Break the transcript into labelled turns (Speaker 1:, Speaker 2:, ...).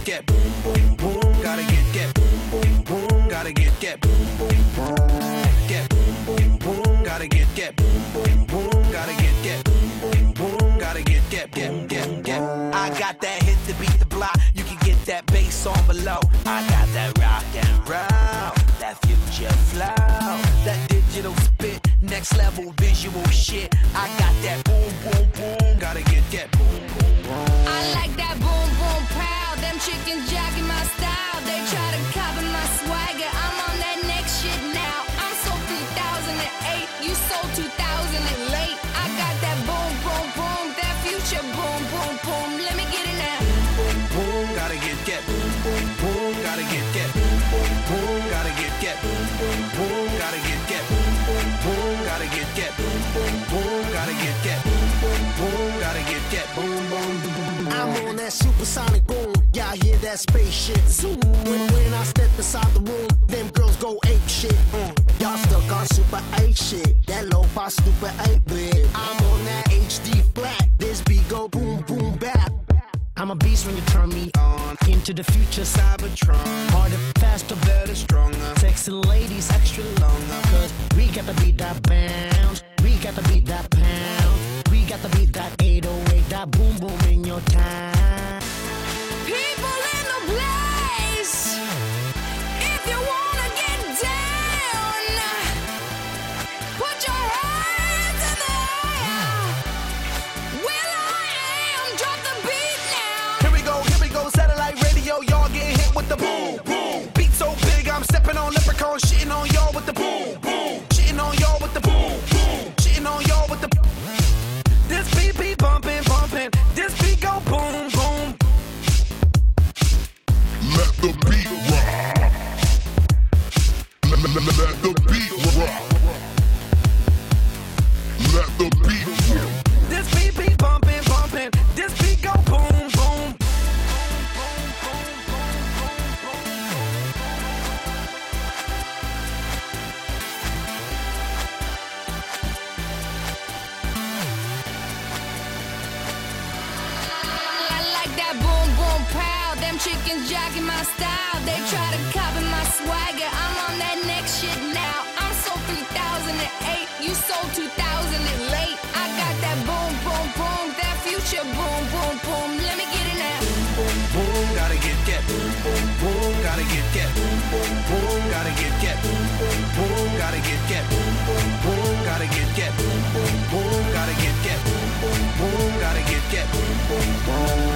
Speaker 1: get boom boom boom. Gotta get boom boom boom. Gotta get boom boom boom. Get boom boom boom. Gotta get boom boom boom. Gotta get boom boom boom. Gotta get. I got that hit to beat the block. You can get that bass on below. I got that rock and roll, that future flow, that digital spit, next level visual shit. I got that boom boom boom. Gotta get boom boom boom.
Speaker 2: I like that boom boom pow. Them chickens jacking my style. They try to copy my swagger. I'm on that next shit now. I'm sold 2008. You sold 2000 and late. I got that boom boom boom. That future boom boom boom. Let me get it now.
Speaker 1: Boom boom. Gotta get boom boom boom. Gotta get boom boom boom. Gotta get boom boom boom. Gotta get boom boom boom. Gotta get boom boom boom. Gotta get boom boom boom. Gotta get boom boom boom.
Speaker 3: I'm on that supersonic boom. Y'all hear that spaceship zoom. When I step inside the room, them girls go ape shit. Y'all stuck on super 8 shit. That lo-fi stupid 8-bit. I'm on that HD flat. This beat go boom boom bap. I'm a beast when you turn me on. Into the future, Cybertron. Harder, faster, better, stronger. Sexy ladies, extra longer. Cause we got to beat that bounce. We got to beat that pound. We got to beat that 808. That boom boom in your time.
Speaker 2: People in the place, if you wanna get down, put your hands in the air. Will I am, drop the beat now.
Speaker 1: Here we go, satellite radio, y'all getting hit with the boom, boom. Beat so big, I'm stepping on leprechaun, shitting on y'all with the boom, boom. Shitting on y'all with the boom, boom. Shitting on y'all with the. This beat be bumping, bumping. This beat go boom, boom.
Speaker 4: Let the beat rock. Let the beat rock. Let the beat rock.
Speaker 1: This beat be bumping, bumping. This beat go boom, boom.
Speaker 2: I like that boom boom pow. Them chickens jacking my style. They try to copy my swagger. I'm on that next shit now. I'm sold 3008. You sold 2000 and late. I got that boom boom boom. That future boom boom boom. Let me get it now.
Speaker 1: Boom boom, gotta get boom boom boom. Gotta get boom boom boom. Gotta get boom boom boom. Gotta get boom boom boom. Gotta get boom boom boom. Gotta get boom boom boom. Gotta get boom boom boom.